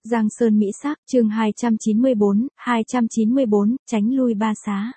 Giang Sơn Mỹ Sắc, chương 294, tránh lui ba xá.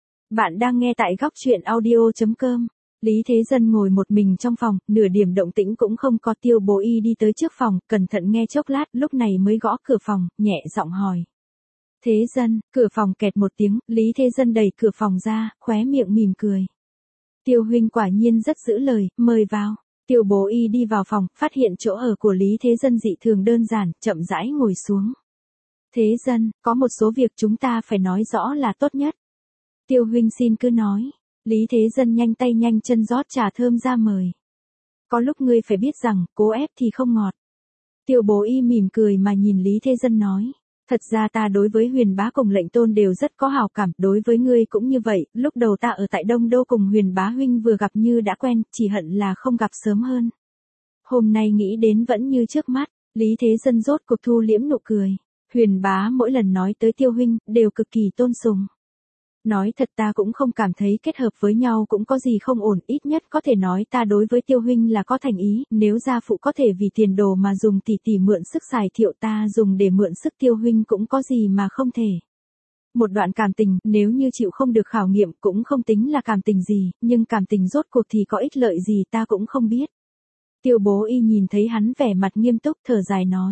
Bạn đang nghe tại góc truyện audio.com. Lý Thế Dân ngồi một mình trong phòng, nửa điểm động tĩnh cũng không có. Tiêu Bố Y đi tới trước phòng, cẩn thận nghe chốc lát, lúc này mới gõ cửa phòng, nhẹ giọng hỏi. Thế Dân, cửa phòng kẹt một tiếng, Lý Thế Dân đẩy cửa phòng ra, khóe miệng mỉm cười. Tiêu huynh quả nhiên rất giữ lời, mời vào. Tiêu Bố Y đi vào phòng, phát hiện chỗ ở của Lý Thế Dân dị thường đơn giản, chậm rãi ngồi xuống. Thế Dân, có một số việc chúng ta phải nói rõ là tốt nhất. Tiêu huynh xin cứ nói. Lý Thế Dân nhanh tay nhanh chân rót trà thơm ra mời. Có lúc ngươi phải biết rằng, cố ép thì không ngọt. Tiêu Bố Y mỉm cười mà nhìn Lý Thế Dân nói. Thật ra ta đối với Huyền Bá cùng Lệnh Tôn đều rất có hảo cảm, đối với ngươi cũng như vậy, lúc đầu ta ở tại Đông Đô cùng Huyền Bá huynh vừa gặp như đã quen, chỉ hận là không gặp sớm hơn. Hôm nay nghĩ đến vẫn như trước mắt, Lý Thế Dân rốt cuộc thu liễm nụ cười. Huyền Bá mỗi lần nói tới Tiêu huynh, đều cực kỳ tôn sùng. Nói thật ta cũng không cảm thấy kết hợp với nhau cũng có gì không ổn, ít nhất có thể nói ta đối với Tiêu huynh là có thành ý, nếu gia phụ có thể vì tiền đồ mà dùng tỷ mượn sức xài thiệu ta dùng để mượn sức Tiêu huynh cũng có gì mà không thể. Một đoạn cảm tình, nếu như chịu không được khảo nghiệm cũng không tính là cảm tình gì, nhưng cảm tình rốt cuộc thì có ích lợi gì ta cũng không biết. Tiêu Bố Y nhìn thấy hắn vẻ mặt nghiêm túc thở dài nói.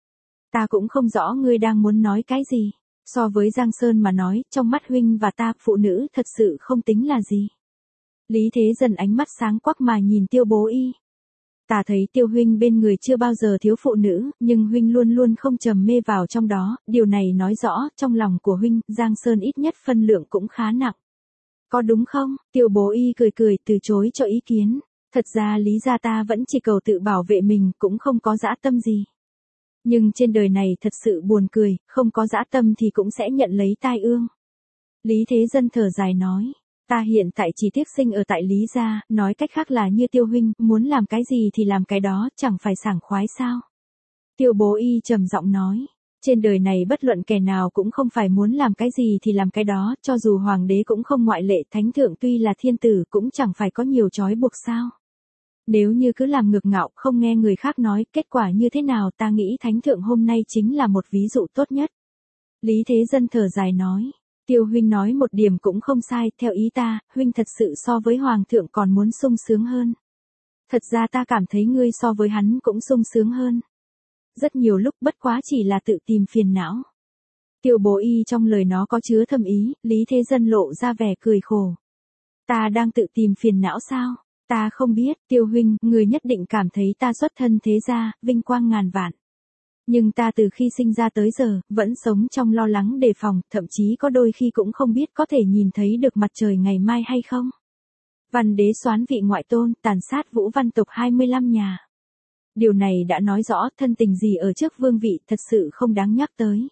Ta cũng không rõ ngươi đang muốn nói cái gì. So với Giang Sơn mà nói, trong mắt huynh và ta, phụ nữ thật sự không tính là gì. Lý Thế Dân ánh mắt sáng quắc mà nhìn Tiêu Bố Y. Ta thấy Tiêu huynh bên người chưa bao giờ thiếu phụ nữ, nhưng huynh luôn luôn không trầm mê vào trong đó, điều này nói rõ, trong lòng của huynh, Giang Sơn ít nhất phân lượng cũng khá nặng. Có đúng không? Tiêu Bố Y cười từ chối cho ý kiến. Thật ra lý ra ta vẫn chỉ cầu tự bảo vệ mình, cũng không có dã tâm gì. Nhưng trên đời này thật sự buồn cười, không có dã tâm thì cũng sẽ nhận lấy tai ương. Lý Thế Dân thở dài nói, ta hiện tại chỉ tiếc sinh ở tại Lý gia, nói cách khác là như Tiêu huynh, muốn làm cái gì thì làm cái đó, chẳng phải sảng khoái sao. Tiêu Bố Y trầm giọng nói, trên đời này bất luận kẻ nào cũng không phải muốn làm cái gì thì làm cái đó, cho dù hoàng đế cũng không ngoại lệ, thánh thượng tuy là thiên tử cũng chẳng phải có nhiều trói buộc sao. Nếu như cứ làm ngược ngạo không nghe người khác nói, kết quả như thế nào ta nghĩ thánh thượng hôm nay chính là một ví dụ tốt nhất. Lý Thế Dân thở dài nói, Tiêu huynh nói một điểm cũng không sai, theo ý ta, huynh thật sự so với hoàng thượng còn muốn sung sướng hơn. Thật ra ta cảm thấy ngươi so với hắn cũng sung sướng hơn. Rất nhiều lúc bất quá chỉ là tự tìm phiền não. Tiêu Bố Y trong lời nó có chứa thâm ý, Lý Thế Dân lộ ra vẻ cười khổ. Ta đang tự tìm phiền não sao? Ta không biết, Tiêu huynh, người nhất định cảm thấy ta xuất thân thế gia, vinh quang ngàn vạn. Nhưng ta từ khi sinh ra tới giờ, vẫn sống trong lo lắng đề phòng, thậm chí có đôi khi cũng không biết có thể nhìn thấy được mặt trời ngày mai hay không. Văn đế soán vị ngoại tôn, tàn sát Vũ Văn tộc 25 nhà. Điều này đã nói rõ thân tình gì ở trước vương vị thật sự không đáng nhắc tới.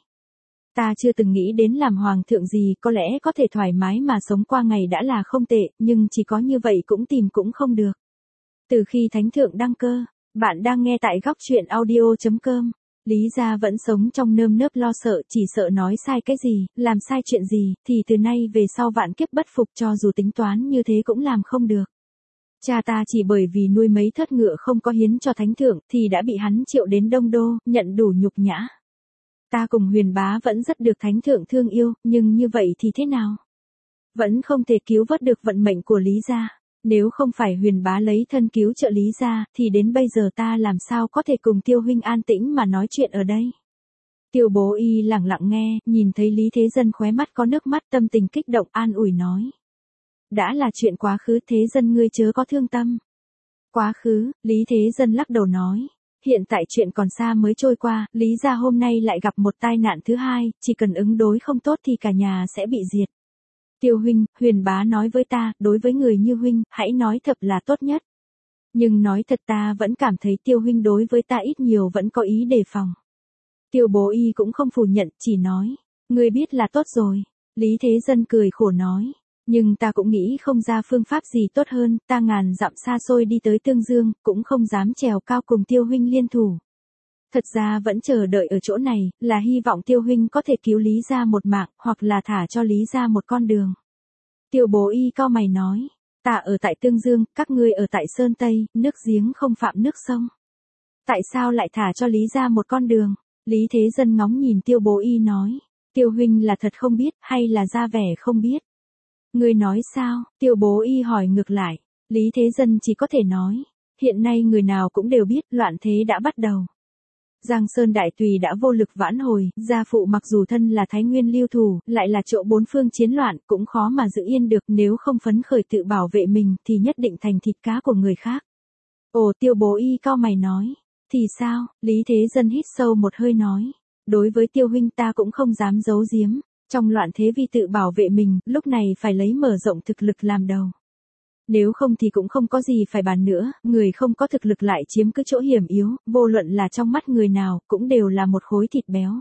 Ta chưa từng nghĩ đến làm hoàng thượng gì, có lẽ có thể thoải mái mà sống qua ngày đã là không tệ, nhưng chỉ có như vậy cũng tìm cũng không được. Từ khi thánh thượng đăng cơ, bạn đang nghe tại góc truyện audio.com. Lý gia vẫn sống trong nơm nớp lo sợ, chỉ sợ nói sai cái gì, làm sai chuyện gì, thì từ nay về sau vạn kiếp bất phục, cho dù tính toán như thế cũng làm không được. Cha ta chỉ bởi vì nuôi mấy thớt ngựa không có hiến cho thánh thượng, thì đã bị hắn triệu đến Đông Đô, nhận đủ nhục nhã. Ta cùng Huyền Bá vẫn rất được thánh thượng thương yêu, nhưng như vậy thì thế nào? Vẫn không thể cứu vớt được vận mệnh của Lý gia. Nếu không phải Huyền Bá lấy thân cứu trợ Lý gia, thì đến bây giờ ta làm sao có thể cùng Tiêu huynh an tĩnh mà nói chuyện ở đây? Tiêu Bố Y lặng lặng nghe, nhìn thấy Lý Thế Dân khóe mắt có nước mắt, tâm tình kích động, an ủi nói. Đã là chuyện quá khứ, Thế Dân ngươi chớ có thương tâm. Quá khứ, Lý Thế Dân lắc đầu nói. Hiện tại chuyện còn xa mới trôi qua, Lý gia hôm nay lại gặp một tai nạn thứ hai, chỉ cần ứng đối không tốt thì cả nhà sẽ bị diệt. Tiêu huynh, Huyền Bá nói với ta, đối với người như huynh, hãy nói thật là tốt nhất. Nhưng nói thật ta vẫn cảm thấy Tiêu huynh đối với ta ít nhiều vẫn có ý đề phòng. Tiêu Bố Y cũng không phủ nhận, chỉ nói, ngươi biết là tốt rồi. Lý Thế Dân cười khổ nói. Nhưng ta cũng nghĩ không ra phương pháp gì tốt hơn, ta ngàn dặm xa xôi đi tới Tương Dương, cũng không dám trèo cao cùng Tiêu huynh liên thủ. Thật ra vẫn chờ đợi ở chỗ này, là hy vọng Tiêu huynh có thể cứu Lý gia một mạng, hoặc là thả cho Lý gia một con đường. Tiêu Bố Y cau mày nói, ta ở tại Tương Dương, các ngươi ở tại Sơn Tây, nước giếng không phạm nước sông. Tại sao lại thả cho Lý gia một con đường? Lý Thế Dân ngóng nhìn Tiêu Bố Y nói. Tiêu huynh là thật không biết, hay là ra vẻ không biết? Ngươi nói sao? Tiêu Bố Y hỏi ngược lại. Lý Thế Dân chỉ có thể nói. Hiện nay người nào cũng đều biết loạn thế đã bắt đầu. Giang Sơn Đại Tùy đã vô lực vãn hồi, gia phụ mặc dù thân là Thái Nguyên lưu thủ, lại là chỗ bốn phương chiến loạn, cũng khó mà giữ yên được, nếu không phấn khởi tự bảo vệ mình thì nhất định thành thịt cá của người khác. Ồ, Tiêu Bố Y cau mày nói. Thì sao? Lý Thế Dân hít sâu một hơi nói. Đối với Tiêu huynh ta cũng không dám giấu giếm, trong loạn thế vì tự bảo vệ mình, lúc này phải lấy mở rộng thực lực làm đầu. Nếu không thì cũng không có gì phải bàn nữa, người không có thực lực lại chiếm cứ chỗ hiểm yếu, vô luận là trong mắt người nào, cũng đều là một khối thịt béo.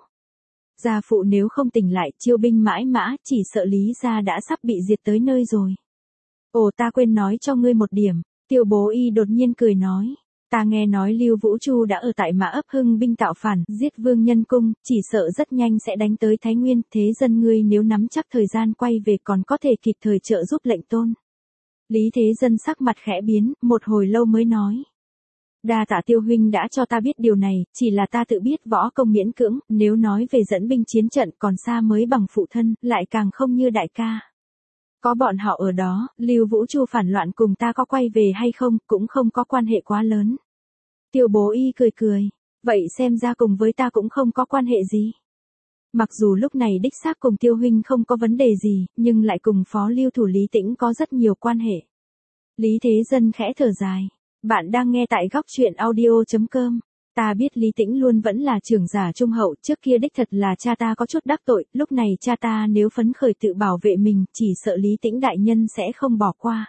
Gia phụ nếu không tỉnh lại, chiêu binh mãi mã, chỉ sợ Lý gia đã sắp bị diệt tới nơi rồi. Ồ, ta quên nói cho ngươi một điểm. Tiêu Bố Y đột nhiên cười nói. Ta nghe nói Lưu Vũ Chu đã ở tại Mã Ấp hưng binh tạo phản, giết Vương Nhân Cung, chỉ sợ rất nhanh sẽ đánh tới Thái Nguyên, thế dân ngươi nếu nắm chắc thời gian quay về còn có thể kịp thời trợ giúp lệnh tôn. Lý Thế Dân sắc mặt khẽ biến, một hồi lâu mới nói. Đa tạ Tiêu huynh đã cho ta biết điều này, chỉ là ta tự biết võ công miễn cưỡng, nếu nói về dẫn binh chiến trận còn xa mới bằng phụ thân, lại càng không như đại ca. Có bọn họ ở đó, Lưu Vũ Chu phản loạn cùng ta có quay về hay không, cũng không có quan hệ quá lớn. Tiêu Bố Y cười cười, vậy xem ra cùng với ta cũng không có quan hệ gì. Mặc dù lúc này đích xác cùng Tiêu huynh không có vấn đề gì, nhưng lại cùng Phó Lưu thủ Lý Tĩnh có rất nhiều quan hệ. Lý Thế Dân khẽ thở dài. Bạn đang nghe tại góc truyện audio.com. Ta biết Lý Tĩnh luôn vẫn là trưởng giả trung hậu, trước kia đích thật là cha ta có chút đắc tội, lúc này cha ta nếu phấn khởi tự bảo vệ mình, chỉ sợ Lý Tĩnh đại nhân sẽ không bỏ qua.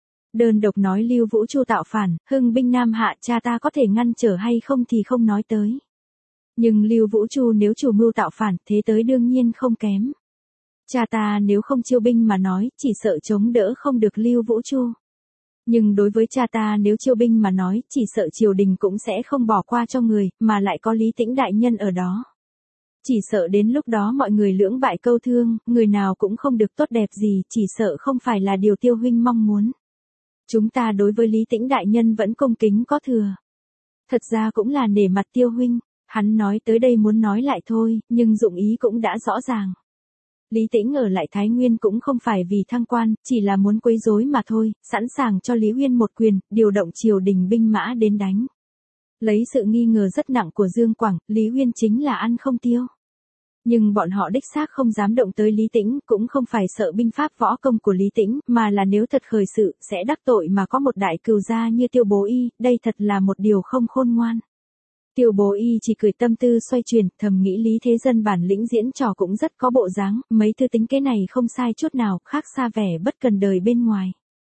Đơn độc nói Lưu Vũ Chu tạo phản, hưng binh Nam Hạ, cha ta có thể ngăn trở hay không thì không nói tới. Nhưng Lưu Vũ Chu nếu chủ mưu tạo phản, thế tới đương nhiên không kém. Cha ta nếu không chiêu binh mà nói, chỉ sợ chống đỡ không được Lưu Vũ Chu. Nhưng đối với cha ta nếu chiêu binh mà nói, chỉ sợ triều đình cũng sẽ không bỏ qua cho người, mà lại có Lý Tĩnh đại nhân ở đó. Chỉ sợ đến lúc đó mọi người lưỡng bại câu thương, người nào cũng không được tốt đẹp gì, chỉ sợ không phải là điều Tiêu huynh mong muốn. Chúng ta đối với Lý Tĩnh đại nhân vẫn cung kính có thừa. Thật ra cũng là nể mặt Tiêu huynh, hắn nói tới đây muốn nói lại thôi, nhưng dụng ý cũng đã rõ ràng. Lý Tĩnh ở lại Thái Nguyên cũng không phải vì thăng quan, chỉ là muốn quấy rối mà thôi, sẵn sàng cho Lý Uyên một quyền, điều động triều đình binh mã đến đánh. Lấy sự nghi ngờ rất nặng của Dương Quảng, Lý Uyên chính là ăn không tiêu. Nhưng bọn họ đích xác không dám động tới Lý Tĩnh, cũng không phải sợ binh pháp võ công của Lý Tĩnh, mà là nếu thật khởi sự, sẽ đắc tội mà có một đại cừu gia như Tiêu Bố Y, đây thật là một điều không khôn ngoan. Tiêu Bố Y chỉ cười tâm tư xoay chuyển, thầm nghĩ Lý Thế Dân bản lĩnh diễn trò cũng rất có bộ dáng, mấy thứ tính kế này không sai chút nào, khác xa vẻ bất cần đời bên ngoài.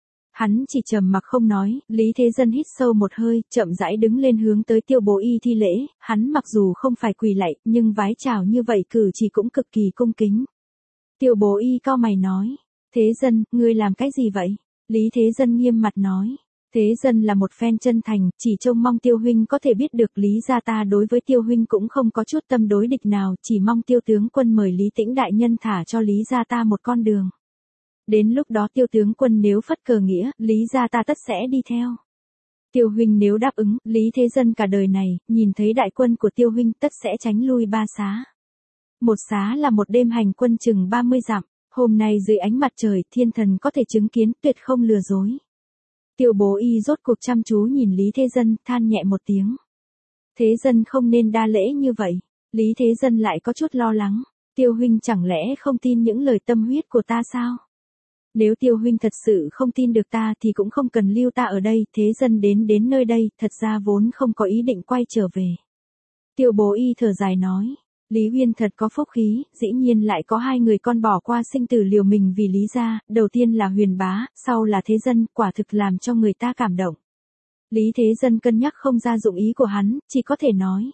Hắn chỉ trầm mặc không nói, Lý Thế Dân hít sâu một hơi, chậm rãi đứng lên hướng tới Tiêu Bố Y thi lễ, hắn mặc dù không phải quỳ lạy, nhưng vái chào như vậy cử chỉ cũng cực kỳ cung kính. Tiêu Bố Y cau mày nói, Thế Dân, ngươi làm cái gì vậy? Lý Thế Dân nghiêm mặt nói. Thế Dân là một phen chân thành, chỉ trông mong Tiêu huynh có thể biết được Lý gia ta đối với Tiêu huynh cũng không có chút tâm đối địch nào, chỉ mong Tiêu tướng quân mời Lý Tĩnh đại nhân thả cho Lý gia ta một con đường. Đến lúc đó Tiêu tướng quân nếu phất cờ nghĩa, Lý gia ta tất sẽ đi theo. Tiêu huynh nếu đáp ứng, Lý Thế Dân cả đời này, nhìn thấy đại quân của Tiêu huynh tất sẽ tránh lui 3 xá. Một xá là một đêm hành quân chừng 30 dặm, hôm nay dưới ánh mặt trời, thiên thần có thể chứng kiến, tuyệt không lừa dối. Tiêu Bố Y rốt cuộc chăm chú nhìn Lý Thế Dân, than nhẹ một tiếng. Thế Dân không nên đa lễ như vậy. Lý Thế Dân lại có chút lo lắng. Tiêu huynh chẳng lẽ không tin những lời tâm huyết của ta sao? Nếu Tiêu huynh thật sự không tin được ta thì cũng không cần lưu ta ở đây. Thế Dân đến nơi đây, thật ra vốn không có ý định quay trở về. Tiêu Bố Y thở dài nói. Lý Uyên thật có phúc khí, dĩ nhiên lại có 2 người con bỏ qua sinh tử liều mình vì Lý gia, đầu tiên là Huyền Bá, sau là Thế Dân, quả thực làm cho người ta cảm động. Lý Thế Dân cân nhắc không ra dụng ý của hắn, chỉ có thể nói.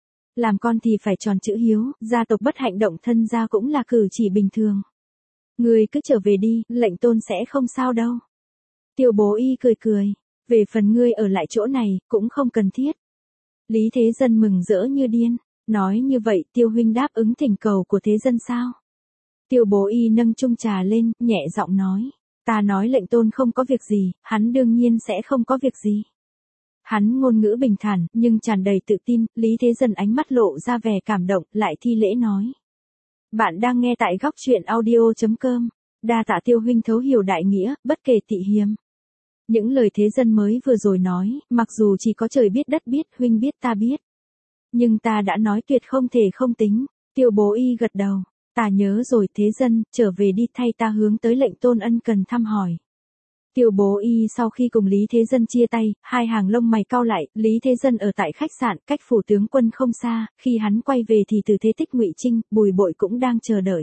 Làm con thì phải tròn chữ hiếu, gia tộc bất hạnh động thân gia cũng là cử chỉ bình thường. Người cứ trở về đi, lệnh tôn sẽ không sao đâu. Tiêu Bố Y cười cười, về phần ngươi ở lại chỗ này, cũng không cần thiết. Lý Thế Dân mừng rỡ như điên. Nói như vậy Tiêu huynh đáp ứng thỉnh cầu của Thế Dân sao? Tiêu Bố Y nâng chung trà lên, nhẹ giọng nói. Ta nói lệnh tôn không có việc gì, hắn đương nhiên sẽ không có việc gì. Hắn ngôn ngữ bình thản, nhưng tràn đầy tự tin, Lý Thế Dân ánh mắt lộ ra vẻ cảm động, lại thi lễ nói. Bạn đang nghe tại góc truyện audio.com. Đa tạ Tiêu huynh thấu hiểu đại nghĩa, bất kể tị hiềm. Những lời Thế Dân mới vừa rồi nói, mặc dù chỉ có trời biết đất biết, huynh biết ta biết. Nhưng ta đã nói tuyệt không thể không tính. Tiêu Bố Y gật đầu. Ta nhớ rồi Thế Dân, trở về đi, thay ta hướng tới lệnh tôn ân cần thăm hỏi. Tiêu Bố Y sau khi cùng Lý Thế Dân chia tay, hai hàng lông mày cau lại, Lý Thế Dân ở tại khách sạn, cách phủ tướng quân không xa, khi hắn quay về thì Từ Thế Tích, Ngụy Trinh, Bùi Bội cũng đang chờ đợi.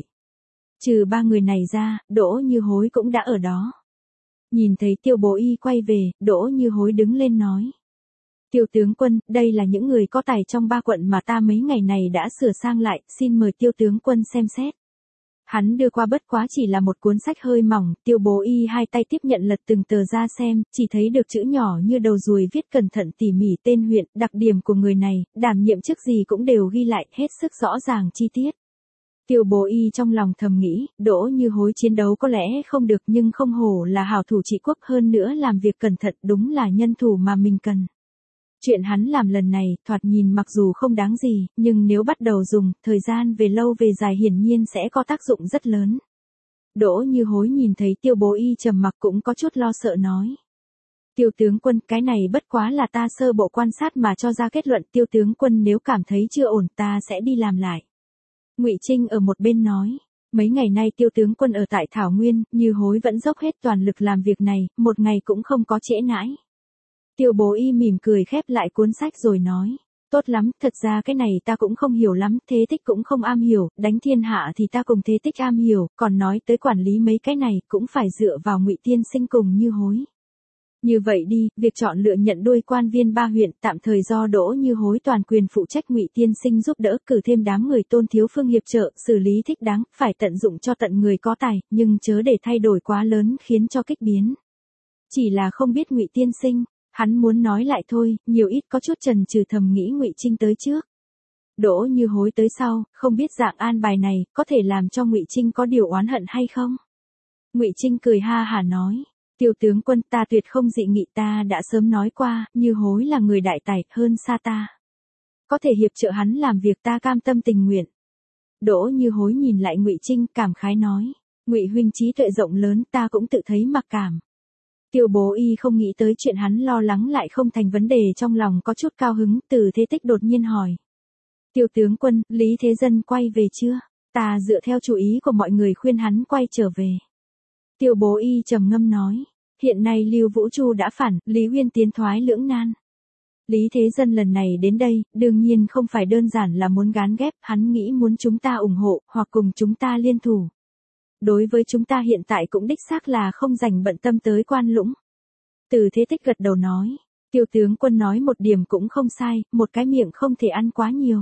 Trừ ba người này ra, Đỗ Như Hối cũng đã ở đó. Nhìn thấy Tiêu Bố Y quay về, Đỗ Như Hối đứng lên nói. Tiêu tướng quân, đây là những người có tài trong ba quận mà ta mấy ngày này đã sửa sang lại, xin mời Tiêu tướng quân xem xét. Hắn đưa qua bất quá chỉ là một cuốn sách hơi mỏng, Tiêu Bố Y hai tay tiếp nhận lật từng tờ ra xem, chỉ thấy được chữ nhỏ như đầu ruồi viết cẩn thận tỉ mỉ tên huyện, đặc điểm của người này, đảm nhiệm chức gì cũng đều ghi lại, hết sức rõ ràng chi tiết. Tiêu Bố Y trong lòng thầm nghĩ, Đỗ Như Hối chiến đấu có lẽ không được nhưng không hổ là hảo thủ trị quốc, hơn nữa làm việc cẩn thận, đúng là nhân thủ mà mình cần. Chuyện hắn làm lần này, thoạt nhìn mặc dù không đáng gì, nhưng nếu bắt đầu dùng, thời gian về lâu về dài hiển nhiên sẽ có tác dụng rất lớn. Đỗ Như Hối nhìn thấy Tiêu Bố Y trầm mặc cũng có chút lo sợ nói. Tiêu tướng quân, cái này bất quá là ta sơ bộ quan sát mà cho ra kết luận, Tiêu tướng quân nếu cảm thấy chưa ổn ta sẽ đi làm lại. Ngụy Trinh ở một bên nói. Mấy ngày nay Tiêu tướng quân ở tại Thảo Nguyên, Như Hối vẫn dốc hết toàn lực làm việc này, một ngày cũng không có trễ nãi. Tiêu Bố Y mỉm cười khép lại cuốn sách rồi nói. Tốt lắm, thật ra cái này ta cũng không hiểu lắm, Thế Tích cũng không am hiểu, đánh thiên hạ thì ta cùng Thế Tích am hiểu, còn nói tới quản lý mấy cái này cũng phải dựa vào Ngụy tiên sinh cùng Như Hối. Như vậy đi, việc chọn lựa nhận đuôi quan viên ba huyện tạm thời do Đỗ Như Hối toàn quyền phụ trách, Ngụy tiên sinh giúp đỡ, cử thêm đám người Tôn thiếu phương hiệp trợ, xử lý thích đáng, phải tận dụng cho tận người có tài, nhưng chớ để thay đổi quá lớn khiến cho kích biến. Chỉ là không biết Ngụy tiên sinh. Hắn muốn nói lại thôi, nhiều ít có chút chần chừ thầm nghĩ Ngụy Trinh tới trước. Đỗ Như Hối tới sau, không biết dạng an bài này, có thể làm cho Ngụy Trinh có điều oán hận hay không? Ngụy Trinh cười ha hả nói. Tiêu tướng quân, ta tuyệt không dị nghị, ta đã sớm nói qua, Như Hối là người đại tài, hơn xa ta. Có thể hiệp trợ hắn làm việc ta cam tâm tình nguyện. Đỗ Như Hối nhìn lại Ngụy Trinh cảm khái nói. Ngụy huynh trí tuệ rộng lớn, ta cũng tự thấy mặc cảm. Tiêu Bố Y không nghĩ tới chuyện hắn lo lắng lại không thành vấn đề, trong lòng có chút cao hứng, Từ Thế Tích đột nhiên hỏi. Tiêu tướng quân, Lý Thế Dân quay về chưa? Ta dựa theo chủ ý của mọi người khuyên hắn quay trở về. Tiêu Bố Y trầm ngâm nói. Hiện nay Lưu Vũ Chu đã phản, Lý Uyên tiến thoái lưỡng nan. Lý Thế Dân lần này đến đây, đương nhiên không phải đơn giản là muốn gán ghép, hắn nghĩ muốn chúng ta ủng hộ, hoặc cùng chúng ta liên thủ. Đối với chúng ta hiện tại cũng đích xác là không dành bận tâm tới Quan Lũng. Từ Thế Tích gật đầu nói. Tiêu tướng quân nói một điểm cũng không sai, một cái miệng không thể ăn quá nhiều.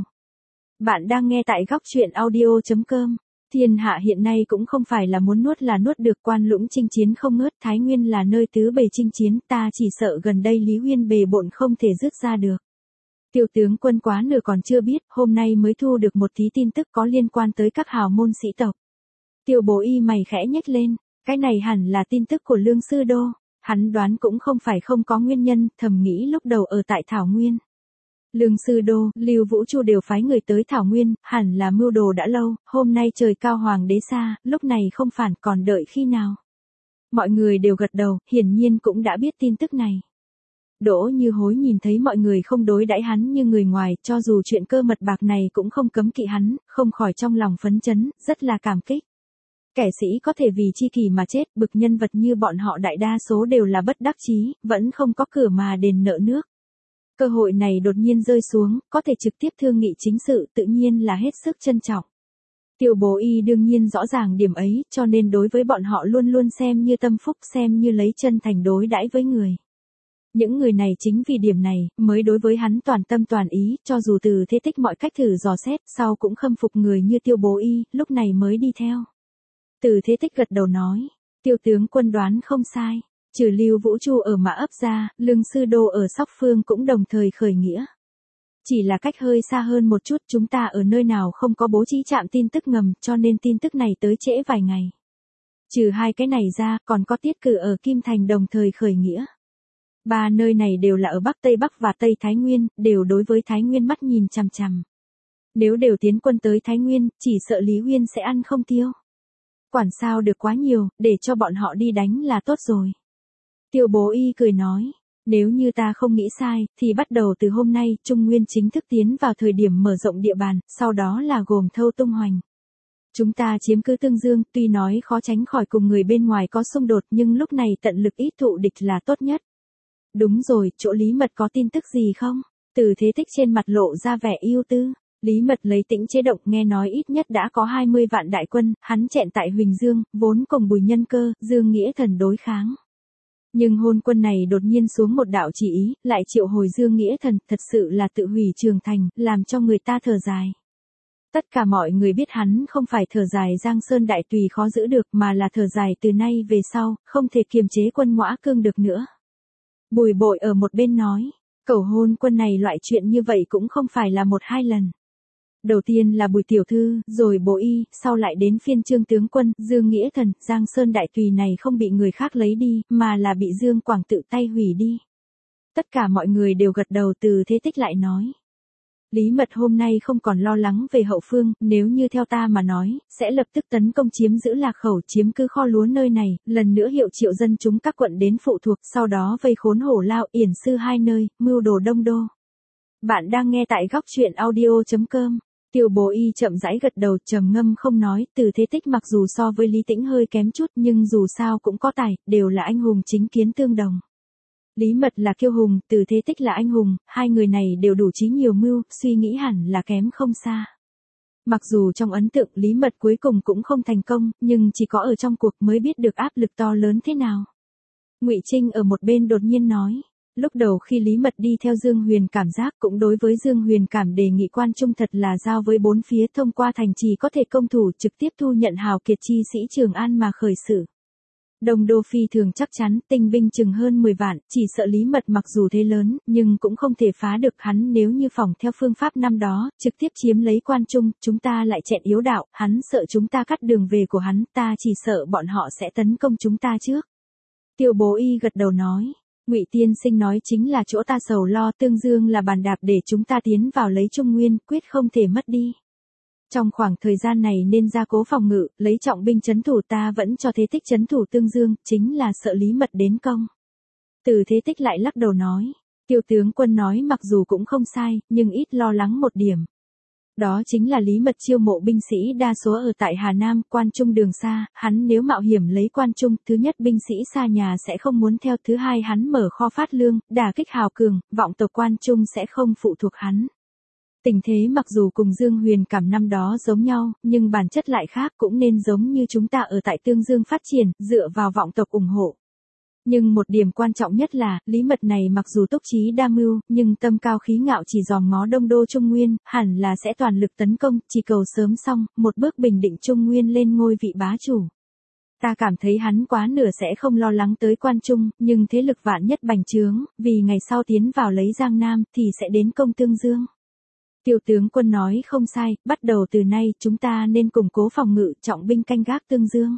Bạn đang nghe tại góc truyện audio.com. Thiên hạ hiện nay cũng không phải là muốn nuốt là nuốt được, Quan Lũng chinh chiến không ngớt, Thái Nguyên là nơi tứ bề chinh chiến, ta chỉ sợ gần đây Lý Uyên bề bộn không thể dứt ra được. Tiêu tướng quân quá nửa còn chưa biết, hôm nay mới thu được một tí tin tức có liên quan tới các hào môn sĩ tộc. Tiêu Bố Y mày khẽ nhếch lên, cái này hẳn là tin tức của Lương Sư Đô. Hắn đoán cũng không phải không có nguyên nhân, thầm nghĩ lúc đầu ở tại Thảo Nguyên. Lương Sư Đô, Lưu Vũ Chu đều phái người tới Thảo Nguyên, hẳn là mưu đồ đã lâu, hôm nay trời cao hoàng đế xa, lúc này không phản còn đợi khi nào. Mọi người đều gật đầu, hiển nhiên cũng đã biết tin tức này. Đỗ Như Hối nhìn thấy mọi người không đối đãi hắn như người ngoài, cho dù chuyện cơ mật bạc này cũng không cấm kỵ hắn, không khỏi trong lòng phấn chấn, rất là cảm kích. Kẻ sĩ có thể vì chi kỷ mà chết, bực nhân vật như bọn họ đại đa số đều là bất đắc chí, vẫn không có cửa mà đền nợ nước. Cơ hội này đột nhiên rơi xuống, có thể trực tiếp thương nghị chính sự, tự nhiên là hết sức trân trọng. Tiêu Bố Y đương nhiên rõ ràng điểm ấy, cho nên đối với bọn họ luôn luôn xem như tâm phúc, xem như lấy chân thành đối đãi với người. Những người này chính vì điểm này, mới đối với hắn toàn tâm toàn ý, cho dù Từ Thế Tích mọi cách thử dò xét, sau cũng khâm phục người như Tiêu Bố Y, lúc này mới đi theo. Từ Thế Tích gật đầu nói, Tiêu tướng quân đoán không sai, trừ Lưu Vũ Chu ở Mã Ấp ra, Lương Sư Đô ở Sóc Phương cũng đồng thời khởi nghĩa. Chỉ là cách hơi xa hơn một chút, chúng ta ở nơi nào không có bố trí trạm tin tức ngầm, cho nên tin tức này tới trễ vài ngày. Trừ hai cái này ra, còn có Tiết Cử ở Kim Thành đồng thời khởi nghĩa. Ba nơi này đều là ở Bắc Tây Bắc và Tây Thái Nguyên, đều đối với Thái Nguyên mắt nhìn chằm chằm. Nếu đều tiến quân tới Thái Nguyên, chỉ sợ Lý Uyên sẽ ăn không tiêu. Quản sao được quá nhiều, để cho bọn họ đi đánh là tốt rồi. Tiêu Bố Y cười nói, nếu như ta không nghĩ sai, thì bắt đầu từ hôm nay, Trung Nguyên chính thức tiến vào thời điểm mở rộng địa bàn, sau đó là gồm thâu tung hoành. Chúng ta chiếm cứ Tương Dương, tuy nói khó tránh khỏi cùng người bên ngoài có xung đột, nhưng lúc này tận lực ít thụ địch là tốt nhất. Đúng rồi, chỗ Lý Mật có tin tức gì không? Từ Thế Tích trên mặt lộ ra vẻ yêu tư. Lý Mật lấy Tĩnh Chế Động, nghe nói ít nhất đã có 20 vạn đại quân, hắn chẹn tại Huỳnh Dương, vốn cùng Bùi Nhân Cơ, Dương Nghĩa Thần đối kháng. Nhưng hôn quân này đột nhiên xuống một đạo chỉ ý, lại triệu hồi Dương Nghĩa Thần, thật sự là tự hủy trường thành, làm cho người ta thở dài. Tất cả mọi người biết hắn không phải thở dài Giang Sơn đại tùy khó giữ được, mà là thở dài từ nay về sau, không thể kiềm chế quân Ngõa Cương được nữa. Bùi Bội ở một bên nói, cầu hôn quân này loại chuyện như vậy cũng không phải là một hai lần. Đầu tiên là Bùi Tiểu Thư, rồi Bố Y, sau lại đến phiên Trương Tướng Quân, Dương Nghĩa Thần, Giang Sơn đại tùy này không bị người khác lấy đi, mà là bị Dương Quảng tự tay hủy đi. Tất cả mọi người đều gật đầu. Từ Thế Tích lại nói. Lý Mật hôm nay không còn lo lắng về hậu phương, nếu như theo ta mà nói, sẽ lập tức tấn công chiếm giữ Lạc Khẩu, chiếm cứ kho lúa nơi này, lần nữa hiệu triệu dân chúng các quận đến phụ thuộc, sau đó vây khốn Hổ Lao, Yển Sư hai nơi, mưu đồ Đông Đô. Bạn đang nghe tại góc truyện audio.com. Tiêu Bố Y chậm rãi gật đầu, trầm ngâm không nói. Từ Thế Tích mặc dù so với Lý Tĩnh hơi kém chút, nhưng dù sao cũng có tài, đều là anh hùng chính kiến tương đồng. Lý Mật là kiêu hùng, Từ Thế Tích là anh hùng, hai người này đều đủ trí nhiều mưu, suy nghĩ hẳn là kém không xa. Mặc dù trong ấn tượng Lý Mật cuối cùng cũng không thành công, nhưng chỉ có ở trong cuộc mới biết được áp lực to lớn thế nào. Ngụy Trinh ở một bên đột nhiên nói. Lúc đầu khi Lý Mật đi theo Dương Huyền Cảm giác cũng đối với Dương Huyền Cảm đề nghị quan trung thật là giao với bốn phía thông qua thành trì có thể công thủ trực tiếp thu nhận hào kiệt chi sĩ Trường An mà khởi sự. Đông Đô phi thường chắc chắn, tinh binh chừng hơn 10 vạn, chỉ sợ Lý Mật mặc dù thế lớn, nhưng cũng không thể phá được hắn. Nếu như phỏng theo phương pháp năm đó, trực tiếp chiếm lấy quan trung, chúng ta lại chẹn yếu đạo, hắn sợ chúng ta cắt đường về của hắn, ta chỉ sợ bọn họ sẽ tấn công chúng ta trước. Tiêu Bố Y gật đầu nói. Ngụy tiên sinh nói chính là chỗ ta sầu lo, Tương Dương là bàn đạp để chúng ta tiến vào lấy Trung Nguyên, quyết không thể mất đi. Trong khoảng thời gian này nên gia cố phòng ngự, lấy trọng binh trấn thủ, ta vẫn cho Thế Tích trấn thủ Tương Dương, chính là sợ Lý Mật đến công. Từ Thế Tích lại lắc đầu nói, Tiêu tướng quân nói mặc dù cũng không sai, nhưng ít lo lắng một điểm. Đó chính là Lý Mật chiêu mộ binh sĩ đa số ở tại Hà Nam, quan trung đường xa, hắn nếu mạo hiểm lấy quan trung, thứ nhất binh sĩ xa nhà sẽ không muốn theo, thứ hai hắn mở kho phát lương, đả kích hào cường, vọng tộc quan trung sẽ không phụ thuộc hắn. Tình thế mặc dù cùng Dương Huyền Cảm năm đó giống nhau, nhưng bản chất lại khác, cũng nên giống như chúng ta ở tại Tương Dương phát triển, dựa vào vọng tộc ủng hộ. Nhưng một điểm quan trọng nhất là, Lý Mật này mặc dù túc trí đa mưu, nhưng tâm cao khí ngạo chỉ dòm ngó Đông Đô Trung Nguyên, hẳn là sẽ toàn lực tấn công, chỉ cầu sớm xong, một bước bình định Trung Nguyên lên ngôi vị bá chủ. Ta cảm thấy hắn quá nửa sẽ không lo lắng tới quan trung, nhưng thế lực vạn nhất bành trướng, vì ngày sau tiến vào lấy Giang Nam, thì sẽ đến công Tương Dương. Tiêu tướng quân nói không sai, bắt đầu từ nay, chúng ta nên củng cố phòng ngự, trọng binh canh gác Tương Dương.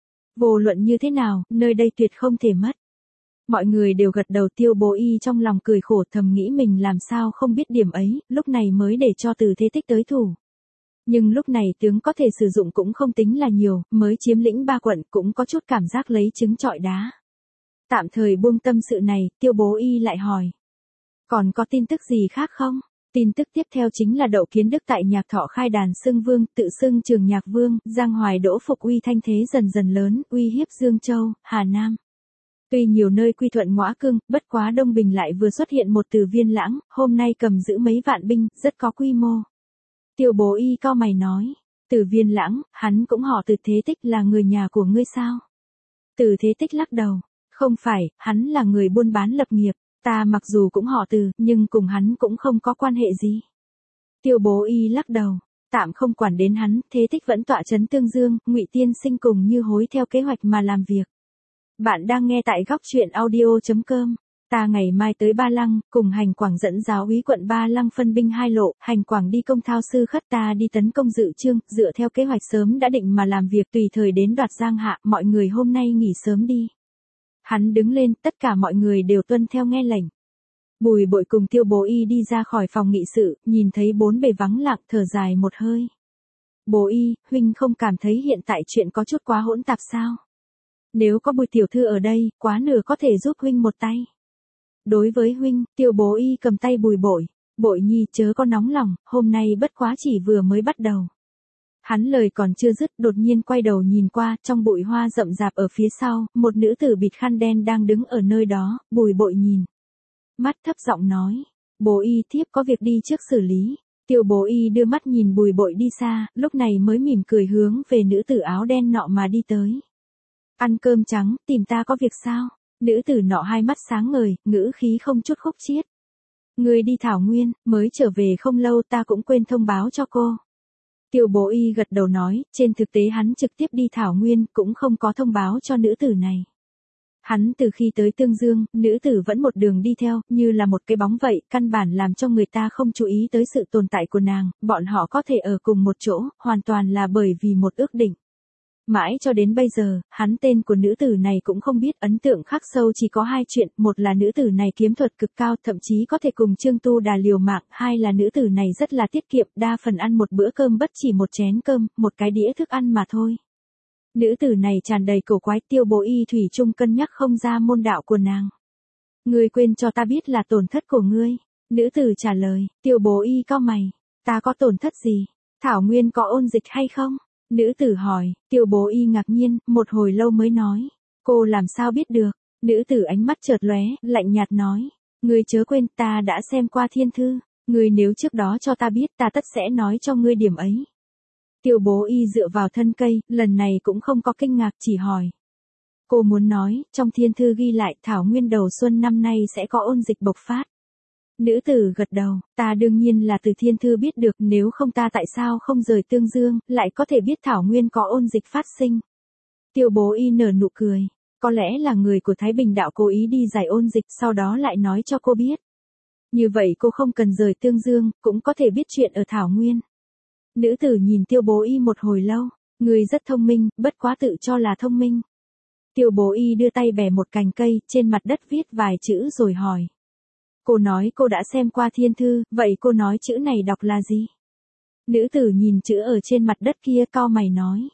Vô luận như thế nào, nơi đây tuyệt không thể mất. Mọi người đều gật đầu. Tiêu Bố Y trong lòng cười khổ, thầm nghĩ mình làm sao không biết điểm ấy, lúc này mới để cho Từ Thế Tích tới thủ. Nhưng lúc này tướng có thể sử dụng cũng không tính là nhiều, mới chiếm lĩnh 3 quận, cũng có chút cảm giác lấy trứng trọi đá. Tạm thời buông tâm sự này, Tiêu Bố Y lại hỏi. Còn có tin tức gì khác không? Tin tức tiếp theo chính là Đậu Kiến Đức tại Nhạc Thọ khai đàn xưng vương, tự xưng Trường Nhạc Vương, Giang Hoài Đỗ phục uy thanh thế dần dần lớn, uy hiếp Dương Châu, Hà Nam. Tuy nhiều nơi quy thuận Ngõa Cương, bất quá Đông Bình lại vừa xuất hiện một Từ Viên Lãng, hôm nay cầm giữ mấy vạn binh, rất có quy mô. Tiêu Bố Y cau mày nói, Từ Viên Lãng, hắn cũng họ Từ. Thế Tích là người nhà của ngươi sao? Từ Thế Tích lắc đầu, không phải, hắn là người buôn bán lập nghiệp, ta mặc dù cũng họ Từ, nhưng cùng hắn cũng không có quan hệ gì. Tiêu Bố Y lắc đầu, tạm không quản đến hắn, Thế Tích vẫn tọa trấn Tương Dương, Ngụy tiên sinh cùng Như Hối theo kế hoạch mà làm việc. Bạn đang nghe tại góc truyện audio.com. Ta ngày mai tới Ba Lăng, cùng Hành Quảng dẫn giáo úy quận Ba Lăng phân binh hai lộ, Hành Quảng đi công Thao Sư Khất, ta đi tấn công Dự Chương, dựa theo kế hoạch sớm đã định mà làm việc, tùy thời đến đoạt Giang Hạ, mọi người hôm nay nghỉ sớm đi. Hắn đứng lên, tất cả mọi người đều tuân theo nghe lệnh. Bùi Bội cùng Tiêu Bố Y đi ra khỏi phòng nghị sự, nhìn thấy bốn bề vắng lặng thở dài một hơi. Bố Y, huynh không cảm thấy hiện tại chuyện có chút quá hỗn tạp sao? Nếu có Bùi tiểu thư ở đây, quá nửa có thể giúp huynh một tay. Đối với huynh, Tiêu Bố Y cầm tay Bùi Bội. Bội nhi chớ có nóng lòng, hôm nay bất quá chỉ vừa mới bắt đầu. Hắn lời còn chưa dứt, đột nhiên quay đầu nhìn qua, trong bụi hoa rậm rạp ở phía sau, một nữ tử bịt khăn đen đang đứng ở nơi đó. Bùi Bội nhìn. Mắt thấp giọng nói, Bố Y thiếp có việc đi trước xử lý. Tiêu Bố Y đưa mắt nhìn Bùi Bội đi xa, lúc này mới mỉm cười hướng về nữ tử áo đen nọ mà đi tới. Ăn cơm trắng, tìm ta có việc sao? Nữ tử nọ hai mắt sáng ngời, ngữ khí không chút khúc chiết. Người đi Thảo Nguyên, mới trở về không lâu, ta cũng quên thông báo cho cô. Tiêu Bố Y gật đầu nói, trên thực tế hắn trực tiếp đi Thảo Nguyên, cũng không có thông báo cho nữ tử này. Hắn từ khi tới Tương Dương, nữ tử vẫn một đường đi theo, như là một cái bóng vậy, căn bản làm cho người ta không chú ý tới sự tồn tại của nàng, bọn họ có thể ở cùng một chỗ, hoàn toàn là bởi vì một ước định. Mãi cho đến bây giờ, hắn tên của nữ tử này cũng không biết, ấn tượng khắc sâu chỉ có hai chuyện, một là nữ tử này kiếm thuật cực cao, thậm chí có thể cùng Trương Tu Đà liều mạng, hai là nữ tử này rất là tiết kiệm, đa phần ăn một bữa cơm bất chỉ một chén cơm, một cái đĩa thức ăn mà thôi. Nữ tử này tràn đầy cổ quái, Tiêu Bố Y thủy chung cân nhắc không ra môn đạo của nàng. Ngươi quên cho ta biết là tổn thất của ngươi. Nữ tử trả lời, Tiêu Bố Y cau mày, ta có tổn thất gì? Thảo Nguyên có ôn dịch hay không? Nữ tử hỏi, Tiêu Bố Y ngạc nhiên, một hồi lâu mới nói, cô làm sao biết được? Nữ tử ánh mắt chợt lóe, lạnh nhạt nói, ngươi chớ quên ta đã xem qua thiên thư, ngươi nếu trước đó cho ta biết ta tất sẽ nói cho ngươi điểm ấy. Tiêu Bố Y dựa vào thân cây, lần này cũng không có kinh ngạc, chỉ hỏi. Cô muốn nói, trong thiên thư ghi lại Thảo Nguyên đầu xuân năm nay sẽ có ôn dịch bộc phát. Nữ tử gật đầu, ta đương nhiên là từ thiên thư biết được, nếu không ta tại sao không rời Tương Dương, lại có thể biết Thảo Nguyên có ôn dịch phát sinh. Tiêu Bố Y nở nụ cười, có lẽ là người của Thái Bình đạo cố ý đi giải ôn dịch, sau đó lại nói cho cô biết. Như vậy cô không cần rời Tương Dương, cũng có thể biết chuyện ở Thảo Nguyên. Nữ tử nhìn Tiêu Bố Y một hồi lâu, người rất thông minh, bất quá tự cho là thông minh. Tiêu Bố Y đưa tay bẻ một cành cây, trên mặt đất viết vài chữ rồi hỏi. Cô nói cô đã xem qua thiên thư, vậy cô nói chữ này đọc là gì? Nữ tử nhìn chữ ở trên mặt đất kia, cau mày nói.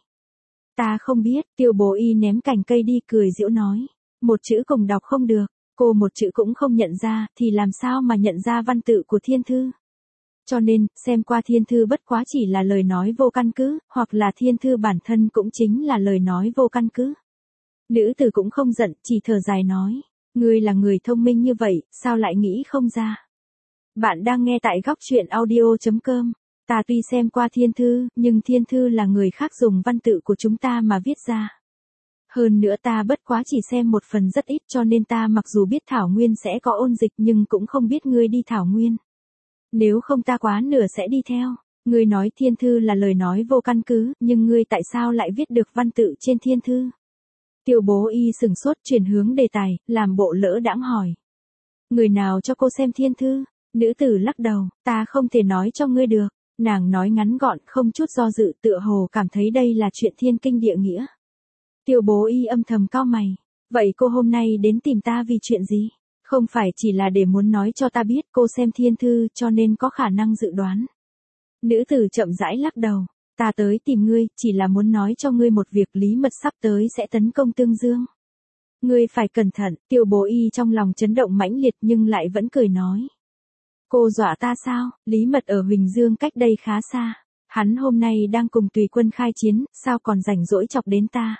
Ta không biết. Tiêu Bố Y ném cành cây đi, cười giễu nói. Một chữ cùng đọc không được, cô một chữ cũng không nhận ra, thì làm sao mà nhận ra văn tự của thiên thư? Cho nên, xem qua thiên thư bất quá chỉ là lời nói vô căn cứ, hoặc là thiên thư bản thân cũng chính là lời nói vô căn cứ. Nữ tử cũng không giận, chỉ thở dài nói. Ngươi là người thông minh như vậy, sao lại nghĩ không ra? Bạn đang nghe tại góc truyện audio.com. Ta tuy xem qua thiên thư, nhưng thiên thư là người khác dùng văn tự của chúng ta mà viết ra. Hơn nữa ta bất quá chỉ xem một phần rất ít, cho nên ta mặc dù biết Thảo Nguyên sẽ có ôn dịch nhưng cũng không biết ngươi đi Thảo Nguyên. Nếu không ta quá nửa sẽ đi theo. Ngươi nói thiên thư là lời nói vô căn cứ, nhưng ngươi tại sao lại viết được văn tự trên thiên thư? Tiêu Bố Y sừng sốt, chuyển hướng đề tài, làm bộ lỡ đãng hỏi. Người nào cho cô xem thiên thư? Nữ tử lắc đầu, ta không thể nói cho ngươi được. Nàng nói ngắn gọn, không chút do dự, tựa hồ cảm thấy đây là chuyện thiên kinh địa nghĩa. Tiêu Bố Y âm thầm cau mày. Vậy cô hôm nay đến tìm ta vì chuyện gì? Không phải chỉ là để muốn nói cho ta biết cô xem thiên thư cho nên có khả năng dự đoán. Nữ tử chậm rãi lắc đầu. Ta tới tìm ngươi, chỉ là muốn nói cho ngươi một việc, Lý Mật sắp tới sẽ tấn công Tương Dương. Ngươi phải cẩn thận. Tiêu Bố Y trong lòng chấn động mãnh liệt nhưng lại vẫn cười nói. Cô dọa ta sao? Lý Mật ở Huỳnh Dương cách đây khá xa. Hắn hôm nay đang cùng tùy quân khai chiến, sao còn rảnh rỗi chọc đến ta?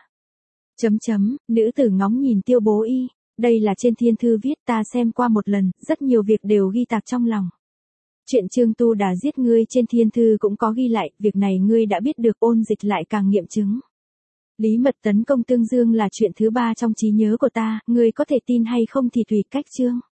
Nữ tử ngóng nhìn Tiêu Bố Y. Đây là trên thiên thư viết, ta xem qua một lần, rất nhiều việc đều ghi tạc trong lòng. Chuyện Trương Tu Đà giết ngươi trên thiên thư cũng có ghi lại, việc này ngươi đã biết được, ôn dịch lại càng nghiệm chứng. Lý Mật tấn công Tương Dương là chuyện thứ ba trong trí nhớ của ta, ngươi có thể tin hay không thì tùy cách chương.